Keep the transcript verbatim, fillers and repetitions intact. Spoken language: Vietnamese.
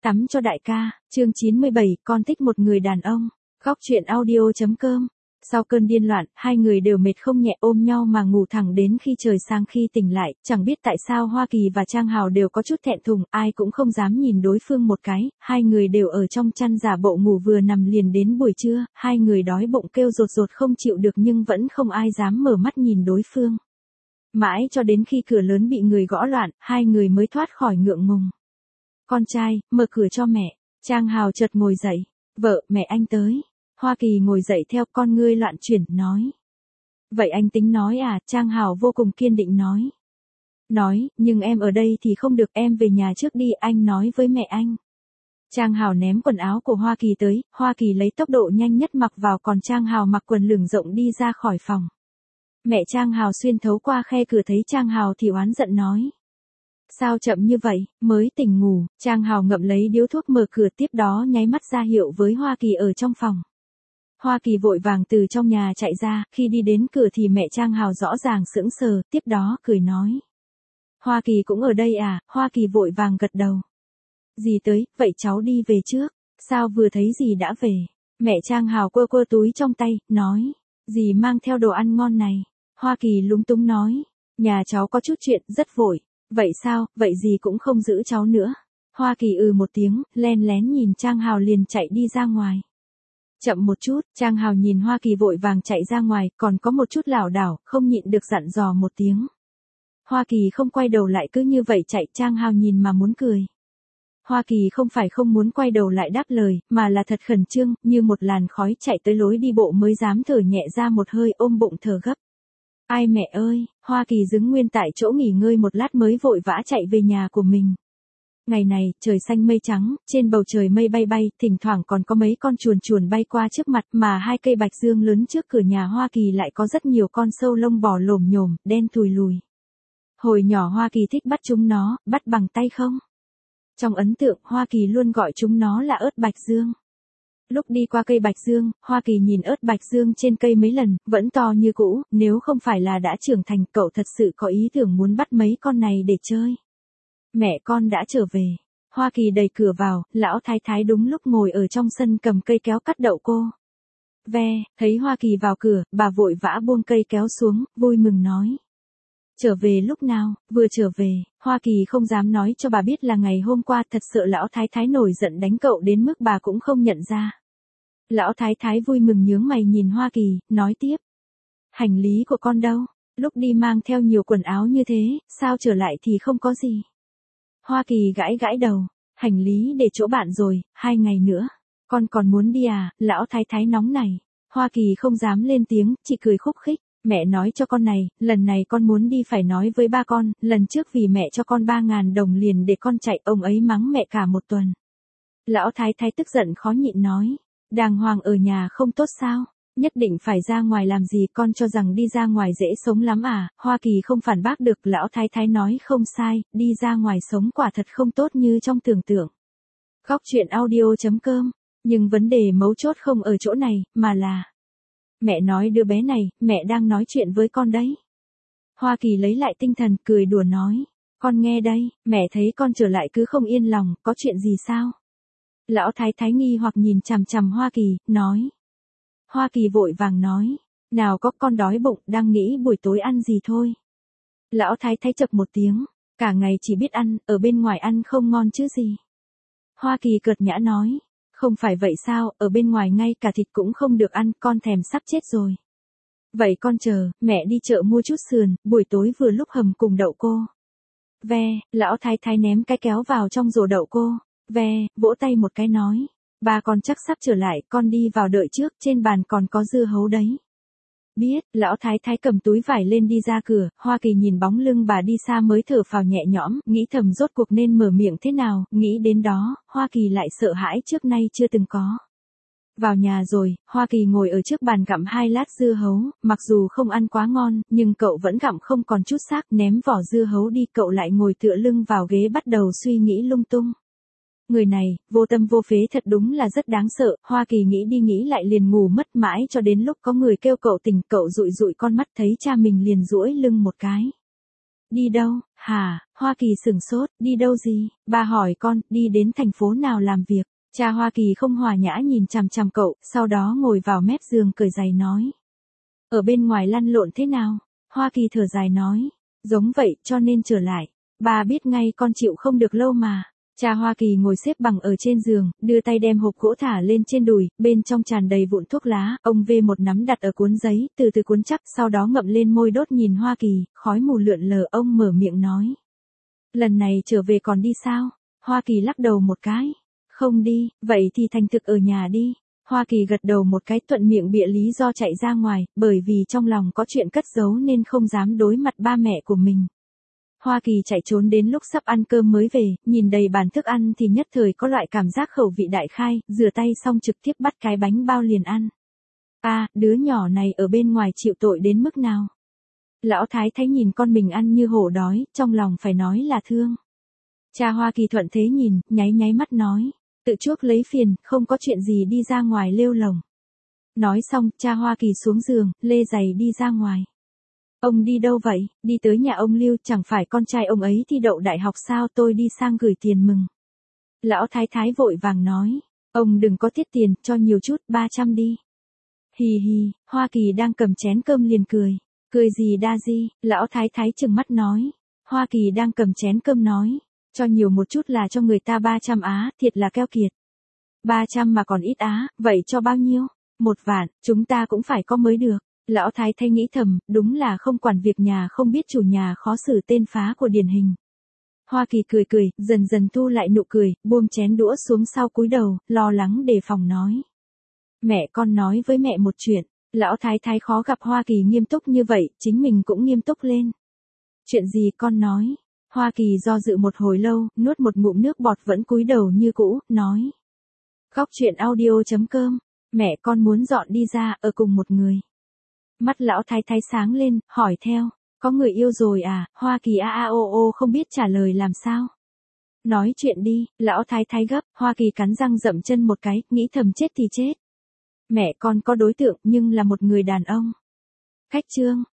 Tắm cho đại ca, chương chín mươi bảy, con thích một người đàn ông. Góc truyện audio.com. Sau cơn điên loạn, hai người đều mệt không nhẹ ôm nhau mà ngủ thẳng đến khi trời sáng. Khi tỉnh lại, chẳng biết tại sao Hoa Kỳ và Trang Hào đều có chút thẹn thùng, ai cũng không dám nhìn đối phương một cái, hai người đều ở trong chăn giả bộ ngủ vừa nằm liền đến buổi trưa, hai người đói bụng kêu rột rột không chịu được nhưng vẫn không ai dám mở mắt nhìn đối phương. Mãi cho đến khi cửa lớn bị người gõ loạn, hai người mới thoát khỏi ngượng ngùng. Con trai, mở cửa cho mẹ. Trang Hào chợt ngồi dậy. Vợ, mẹ anh tới. Hoa Kỳ ngồi dậy theo con ngươi loạn chuyển, nói. Vậy anh tính nói à? Trang Hào vô cùng kiên định nói. Nói, nhưng em ở đây thì không được, em về nhà trước đi, anh nói với mẹ anh. Trang Hào ném quần áo của Hoa Kỳ tới, Hoa Kỳ lấy tốc độ nhanh nhất mặc vào còn Trang Hào mặc quần lửng rộng đi ra khỏi phòng. Mẹ Trang Hào xuyên thấu qua khe cửa thấy Trang Hào thì oán giận nói. Sao chậm như vậy, mới tỉnh ngủ. Trang Hào ngậm lấy điếu thuốc mở cửa tiếp đó nháy mắt ra hiệu với Hoa Kỳ ở trong phòng. Hoa Kỳ vội vàng từ trong nhà chạy ra, khi đi đến cửa thì mẹ Trang Hào rõ ràng sững sờ, tiếp đó cười nói. Hoa Kỳ cũng ở đây à? Hoa Kỳ vội vàng gật đầu. Dì tới, vậy cháu đi về trước. Sao vừa thấy dì đã về? Mẹ Trang Hào quơ quơ túi trong tay, nói. Dì mang theo đồ ăn ngon này. Hoa Kỳ lúng túng nói. Nhà cháu có chút chuyện, rất vội. Vậy sao, vậy dì cũng không giữ cháu nữa. Hoa Kỳ ừ một tiếng, len lén nhìn Trang Hào liền chạy đi ra ngoài. Chậm một chút, Trang Hào nhìn Hoa Kỳ vội vàng chạy ra ngoài, còn có một chút lảo đảo, không nhịn được dặn dò một tiếng. Hoa Kỳ không quay đầu lại cứ như vậy chạy, Trang Hào nhìn mà muốn cười. Hoa Kỳ không phải không muốn quay đầu lại đáp lời, mà là thật khẩn trương, như một làn khói chạy tới lối đi bộ mới dám thở nhẹ ra một hơi, ôm bụng thở gấp. Ai mẹ ơi, Hoa Kỳ đứng nguyên tại chỗ nghỉ ngơi một lát mới vội vã chạy về nhà của mình. Ngày này, trời xanh mây trắng, trên bầu trời mây bay bay, thỉnh thoảng còn có mấy con chuồn chuồn bay qua trước mặt, mà hai cây bạch dương lớn trước cửa nhà Hoa Kỳ lại có rất nhiều con sâu lông bò lồm nhồm, đen thùi lùi. Hồi nhỏ Hoa Kỳ thích bắt chúng nó, bắt bằng tay không? Trong ấn tượng, Hoa Kỳ luôn gọi chúng nó là ớt bạch dương. Lúc đi qua cây bạch dương, Hoa Kỳ nhìn ớt bạch dương trên cây mấy lần, vẫn to như cũ, nếu không phải là đã trưởng thành, cậu thật sự có ý tưởng muốn bắt mấy con này để chơi. Mẹ con đã trở về. Hoa Kỳ đẩy cửa vào, lão thái thái đúng lúc ngồi ở trong sân cầm cây kéo cắt đậu cô. Ve, thấy Hoa Kỳ vào cửa, bà vội vã buông cây kéo xuống, vui mừng nói. Trở về lúc nào? Vừa trở về. Hoa Kỳ không dám nói cho bà biết là ngày hôm qua, thật sợ lão thái thái nổi giận đánh cậu đến mức bà cũng không nhận ra. Lão thái thái vui mừng nhướng mày nhìn Hoa Kỳ, nói tiếp. Hành lý của con đâu? Lúc đi mang theo nhiều quần áo như thế, sao trở lại thì không có gì? Hoa Kỳ gãi gãi đầu. Hành lý để chỗ bạn rồi, hai ngày nữa. Con còn muốn đi à? Lão thái thái nóng này. Hoa Kỳ không dám lên tiếng, chỉ cười khúc khích. Mẹ nói cho con này, lần này con muốn đi phải nói với ba con, lần trước vì mẹ cho con ba ngàn đồng liền để con chạy, ông ấy mắng mẹ cả một tuần. Lão thái thái tức giận khó nhịn nói, đàng hoàng ở nhà không tốt sao, nhất định phải ra ngoài làm gì, con cho rằng đi ra ngoài dễ sống lắm à? Hoa Kỳ không phản bác được, lão thái thái nói không sai, đi ra ngoài sống quả thật không tốt như trong tưởng tượng. Góc truyện audio.com, nhưng vấn đề mấu chốt không ở chỗ này, mà là... Mẹ nói đứa bé này, mẹ đang nói chuyện với con đấy. Hoa Kỳ lấy lại tinh thần, cười đùa nói. Con nghe đây, mẹ thấy con trở lại cứ không yên lòng, có chuyện gì sao? Lão thái thái nghi hoặc nhìn chằm chằm Hoa Kỳ, nói. Hoa Kỳ vội vàng nói. Nào có, con đói bụng, đang nghĩ buổi tối ăn gì thôi. Lão thái thái chậc một tiếng. Cả ngày chỉ biết ăn, ở bên ngoài ăn không ngon chứ gì. Hoa Kỳ cợt nhã nói. Không phải vậy sao, ở bên ngoài ngay cả thịt cũng không được ăn, con thèm sắp chết rồi. Vậy con chờ, mẹ đi chợ mua chút sườn, buổi tối vừa lúc hầm cùng đậu cô. Ve, lão thái thái ném cái kéo vào trong rổ đậu cô. Ve, vỗ tay một cái nói. Ba con chắc sắp trở lại, con đi vào đợi trước, trên bàn còn có dưa hấu đấy. Biết, lão thái thái cầm túi vải lên đi ra cửa, Hoa Kỳ nhìn bóng lưng bà đi xa mới thở phào nhẹ nhõm, nghĩ thầm rốt cuộc nên mở miệng thế nào, nghĩ đến đó, Hoa Kỳ lại sợ hãi trước nay chưa từng có. Vào nhà rồi, Hoa Kỳ ngồi ở trước bàn gặm hai lát dưa hấu, mặc dù không ăn quá ngon, nhưng cậu vẫn gặm không còn chút xác, ném vỏ dưa hấu đi, cậu lại ngồi tựa lưng vào ghế bắt đầu suy nghĩ lung tung. Người này, vô tâm vô phế thật đúng là rất đáng sợ, Hoa Kỳ nghĩ đi nghĩ lại liền ngủ mất mãi cho đến lúc có người kêu cậu tỉnh, cậu dụi dụi con mắt thấy cha mình liền duỗi lưng một cái. Đi đâu, hả? Hoa Kỳ sửng sốt, đi đâu gì? Ba hỏi con, đi đến thành phố nào làm việc? Cha Hoa Kỳ không hòa nhã nhìn chằm chằm cậu, sau đó ngồi vào mép giường cởi giày nói. Ở bên ngoài lăn lộn thế nào? Hoa Kỳ thở dài nói. Giống vậy, cho nên trở lại. Ba biết ngay con chịu không được lâu mà. Cha Hoa Kỳ ngồi xếp bằng ở trên giường, đưa tay đem hộp gỗ thả lên trên đùi, bên trong tràn đầy vụn thuốc lá, ông vê một nắm đặt ở cuốn giấy, từ từ cuốn chắc, sau đó ngậm lên môi đốt nhìn Hoa Kỳ, khói mù lượn lờ, ông mở miệng nói. Lần này trở về còn đi sao? Hoa Kỳ lắc đầu một cái. Không đi, vậy thì thành thực ở nhà đi. Hoa Kỳ gật đầu một cái, thuận miệng bịa lý do chạy ra ngoài, bởi vì trong lòng có chuyện cất giấu nên không dám đối mặt ba mẹ của mình. Hoa Kỳ chạy trốn đến lúc sắp ăn cơm mới về, nhìn đầy bàn thức ăn thì nhất thời có loại cảm giác khẩu vị đại khai, rửa tay xong trực tiếp bắt cái bánh bao liền ăn. A, à, đứa nhỏ này ở bên ngoài chịu tội đến mức nào? Lão Thái Thái nhìn con mình ăn như hổ đói, trong lòng phải nói là thương. Cha Hoa Kỳ thuận thế nhìn, nháy nháy mắt nói, tự chuốc lấy phiền, không có chuyện gì đi ra ngoài lêu lồng. Nói xong, cha Hoa Kỳ xuống giường, lê giày đi ra ngoài. Ông đi đâu vậy? Đi tới nhà ông Lưu, chẳng phải con trai ông ấy thi đậu đại học sao, tôi đi sang gửi tiền mừng. Lão Thái Thái vội vàng nói, ông đừng có tiết tiền, cho nhiều chút, ba trăm đi. Hì hì, Hoa Kỳ đang cầm chén cơm liền cười. Cười gì đa di, Lão Thái Thái trừng mắt nói. Hoa Kỳ đang cầm chén cơm nói, cho nhiều một chút là cho người ta ba trăm á, thiệt là keo kiệt. ba trăm mà còn ít á, vậy cho bao nhiêu? Một vạn, chúng ta cũng phải có mới được. Lão Thái Thái nghĩ thầm, đúng là không quản việc nhà không biết chủ nhà khó xử tên phá của điển hình. Hoa Kỳ cười cười, dần dần thu lại nụ cười, buông chén đũa xuống sau cúi đầu, lo lắng đề phòng nói. Mẹ con nói với mẹ một chuyện. Lão Thái Thái khó gặp Hoa Kỳ nghiêm túc như vậy, chính mình cũng nghiêm túc lên. Chuyện gì con nói? Hoa Kỳ do dự một hồi lâu, nuốt một ngụm nước bọt vẫn cúi đầu như cũ, nói. Góc chuyện audio chấm com, mẹ con muốn dọn đi ra, ở cùng một người. Mắt Lão Thái Thái sáng lên, hỏi theo, có người yêu rồi à? Hoa Kỳ a a o o không biết trả lời làm sao. Nói chuyện đi, Lão Thái Thái gấp, Hoa Kỳ cắn răng dậm chân một cái, nghĩ thầm chết thì chết. Mẹ con có đối tượng nhưng là một người đàn ông. Khách trương,